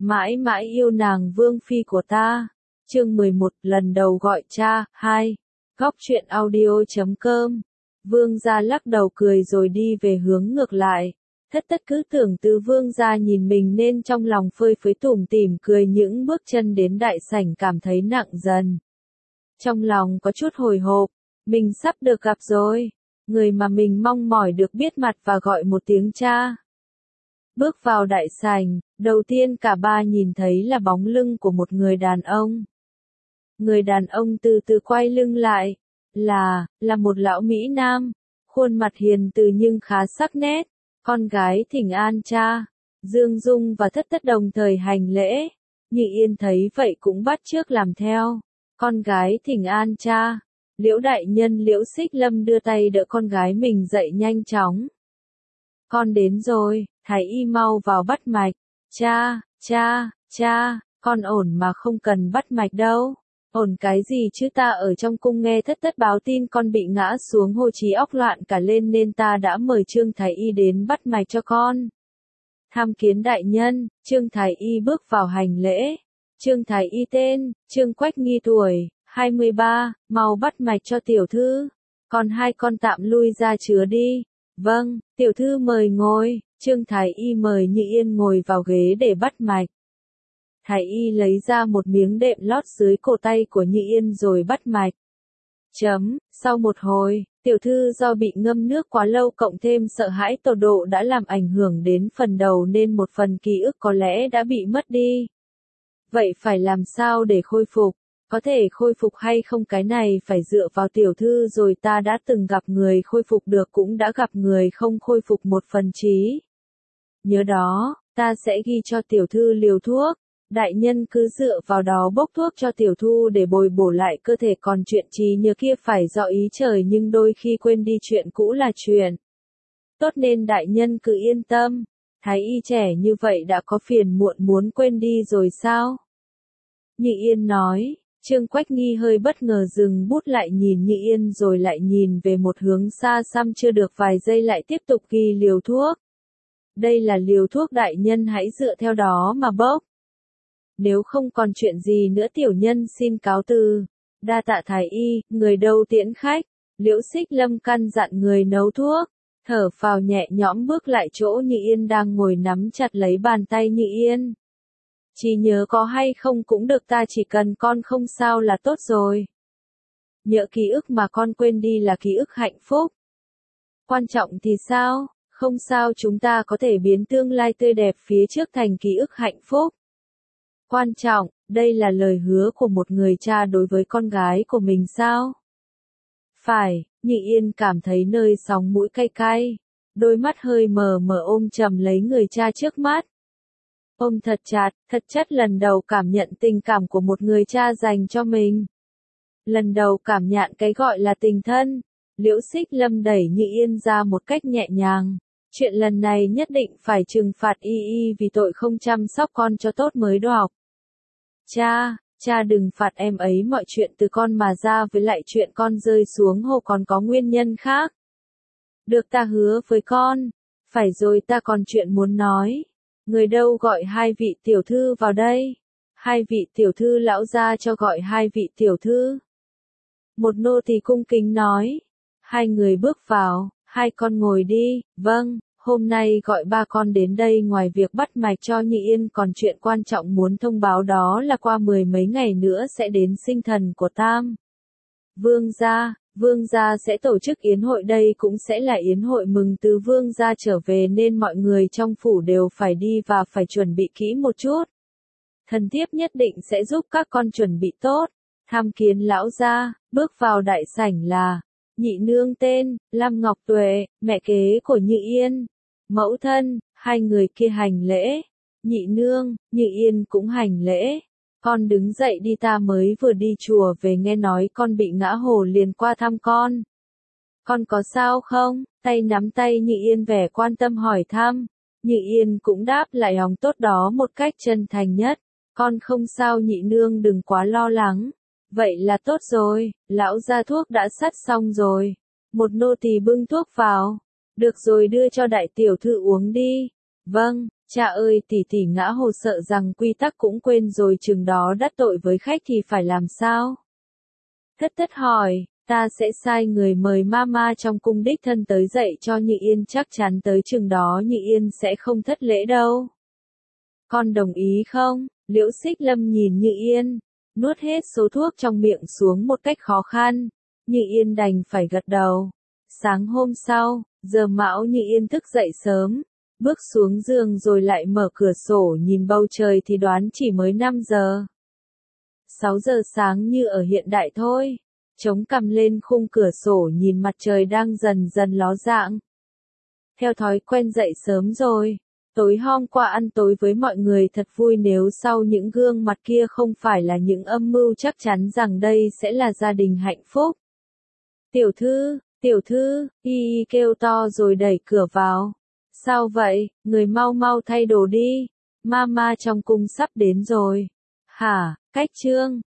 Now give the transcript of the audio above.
mãi mãi yêu nàng vương phi của ta. Chương 11, lần đầu gọi cha, 2. Góc truyện audio.com. Vương gia lắc đầu cười rồi đi về hướng ngược lại. Thất Tất cứ tưởng Từ vương gia nhìn mình nên trong lòng phơi phới tủm tỉm cười, những bước chân đến đại sảnh cảm thấy nặng dần. Trong lòng có chút hồi hộp, mình sắp được gặp rồi, người mà mình mong mỏi được biết mặt và gọi một tiếng cha. Bước vào đại sảnh, đầu tiên cả ba nhìn thấy là bóng lưng của một người đàn ông. Người đàn ông từ từ quay lưng lại, là một lão Mỹ Nam, khuôn mặt hiền từ nhưng khá sắc nét. Con gái thỉnh an cha. Dương Dung và Thất Tất đồng thời hành lễ. Nhị Yên thấy vậy cũng bắt chước làm theo. Con gái thỉnh an cha. Liễu đại nhân Liễu Xích Lâm đưa tay đỡ con gái mình dậy nhanh chóng. Con đến rồi, thái y mau vào bắt mạch. Cha, con ổn mà không cần bắt mạch đâu. Ổn cái gì chứ, ta ở trong cung nghe Thất Tất báo tin con bị ngã xuống hồ trí óc loạn cả lên nên ta đã mời Trương thái y đến bắt mạch cho con. Tham kiến đại nhân. Trương thái y bước vào hành lễ. Trương thái y tên, Trương Quách Nghi tuổi, 23, mau bắt mạch cho tiểu thư. Còn hai con tạm lui ra chứa đi. Vâng, tiểu thư mời ngồi. Trương thái y mời Nhị Yên ngồi vào ghế để bắt mạch. Thái y lấy ra một miếng đệm lót dưới cổ tay của Nhị Yên rồi bắt mạch. Sau một hồi, tiểu thư do bị ngâm nước quá lâu cộng thêm sợ hãi tột độ đã làm ảnh hưởng đến phần đầu nên một phần ký ức có lẽ đã bị mất đi. Vậy phải làm sao để khôi phục? Có thể khôi phục hay không cái này phải dựa vào tiểu thư rồi, ta đã từng gặp người khôi phục được cũng đã gặp người không khôi phục một phần trí. Nhớ đó, ta sẽ ghi cho tiểu thư liều thuốc. Đại nhân cứ dựa vào đó bốc thuốc cho tiểu thư để bồi bổ lại cơ thể, còn chuyện trí nhớ kia phải do ý trời nhưng đôi khi quên đi chuyện cũ là chuyện tốt nên đại nhân cứ yên tâm. Thái y trẻ như vậy đã có phiền muộn muốn quên đi rồi sao? Nhị Yên nói. Trương Quách Nghi hơi bất ngờ dừng bút lại nhìn Nhị Yên rồi lại nhìn về một hướng xa xăm, chưa được vài giây lại tiếp tục ghi liều thuốc. Đây là liều thuốc, đại nhân hãy dựa theo đó mà bốc. Nếu không còn chuyện gì nữa tiểu nhân xin cáo từ. Đa tạ thái y. Người đâu tiễn khách. Liễu Xích Lâm căn dặn người nấu thuốc. Thở phào nhẹ nhõm bước lại chỗ Nhị Yên đang ngồi, nắm chặt lấy bàn tay Nhị Yên. Chỉ nhớ có hay không cũng được, ta chỉ cần con không sao là tốt rồi. Nhớ ký ức mà con quên đi là ký ức hạnh phúc. Quan trọng thì sao? Không sao, chúng ta có thể biến tương lai tươi đẹp phía trước thành ký ức hạnh phúc. Quan trọng, đây là lời hứa của một người cha đối với con gái của mình sao? Phải. Nhị Yên cảm thấy nơi sóng mũi cay cay. Đôi mắt hơi mờ mờ ôm chầm lấy người cha trước mắt. Ôm thật chặt, thật chất, lần đầu cảm nhận tình cảm của một người cha dành cho mình. Lần đầu cảm nhận cái gọi là tình thân. Liễu Xích Lâm đẩy Nhị Yên ra một cách nhẹ nhàng. Chuyện lần này nhất định phải trừng phạt y vì tội không chăm sóc con cho tốt mới được. Cha đừng phạt em ấy, mọi chuyện từ con mà ra, với lại chuyện con rơi xuống hồ còn có nguyên nhân khác. Được, ta hứa với con. Phải rồi, ta còn chuyện muốn nói. Người đâu gọi hai vị tiểu thư vào đây. Hai vị tiểu thư, lão gia cho gọi hai vị tiểu thư. Một nô tỳ cung kính nói. Hai người bước vào. Hai con ngồi đi. Vâng. Hôm nay gọi ba con đến đây ngoài việc bắt mạch cho Nhị Yên còn chuyện quan trọng muốn thông báo, đó là qua 10 mấy ngày nữa sẽ đến sinh thần của Tam Vương gia sẽ tổ chức yến hội, đây cũng sẽ là yến hội mừng Từ vương gia trở về nên mọi người trong phủ đều phải đi và phải chuẩn bị kỹ một chút. Thần thiếp nhất định sẽ giúp các con chuẩn bị tốt. Tham kiến lão gia. Bước vào đại sảnh là nhị nương tên, Lam Ngọc Tuệ, mẹ kế của Nhị Yên. Mẫu thân, hai người kia hành lễ. Nhị nương, Nhị Yên cũng hành lễ. Con đứng dậy đi, ta mới vừa đi chùa về nghe nói con bị ngã hồ liền qua thăm con. Con có sao không? Tay nắm tay Nhị Yên vẻ quan tâm hỏi thăm. Nhị Yên cũng đáp lại hòng tốt đó một cách chân thành nhất. Con không sao nhị nương, đừng quá lo lắng. Vậy là tốt rồi, lão gia thuốc đã sắt xong rồi. Một nô tỳ bưng thuốc vào. Được rồi, đưa cho đại tiểu thư uống đi. Vâng, cha ơi, tỷ tỷ ngã hồ sợ rằng quy tắc cũng quên rồi, chừng đó đắc tội với khách thì phải làm sao? Thất thất hỏi, ta sẽ sai người mời mama trong cung đích thân tới dạy cho Như Yên, chắc chắn tới chừng đó Như Yên sẽ không thất lễ đâu. Con đồng ý không? Liễu Xích Lâm nhìn Như Yên, nuốt hết số thuốc trong miệng xuống một cách khó khăn. Như Yên đành phải gật đầu. Sáng hôm sau, giờ mão Như Yên thức dậy sớm, bước xuống giường rồi lại mở cửa sổ nhìn bầu trời thì đoán chỉ mới 5 giờ. 6 giờ sáng như ở hiện đại thôi. Chống cằm lên khung cửa sổ nhìn mặt trời đang dần dần ló dạng. Theo thói quen dậy sớm rồi. Tối hôm qua ăn tối với mọi người thật vui, nếu sau những gương mặt kia không phải là những âm mưu chắc chắn rằng đây sẽ là gia đình hạnh phúc. Tiểu thư, y kêu to rồi đẩy cửa vào. Sao vậy, người mau mau thay đồ đi. Mama trong cung sắp đến rồi. Hả, Cách Trương,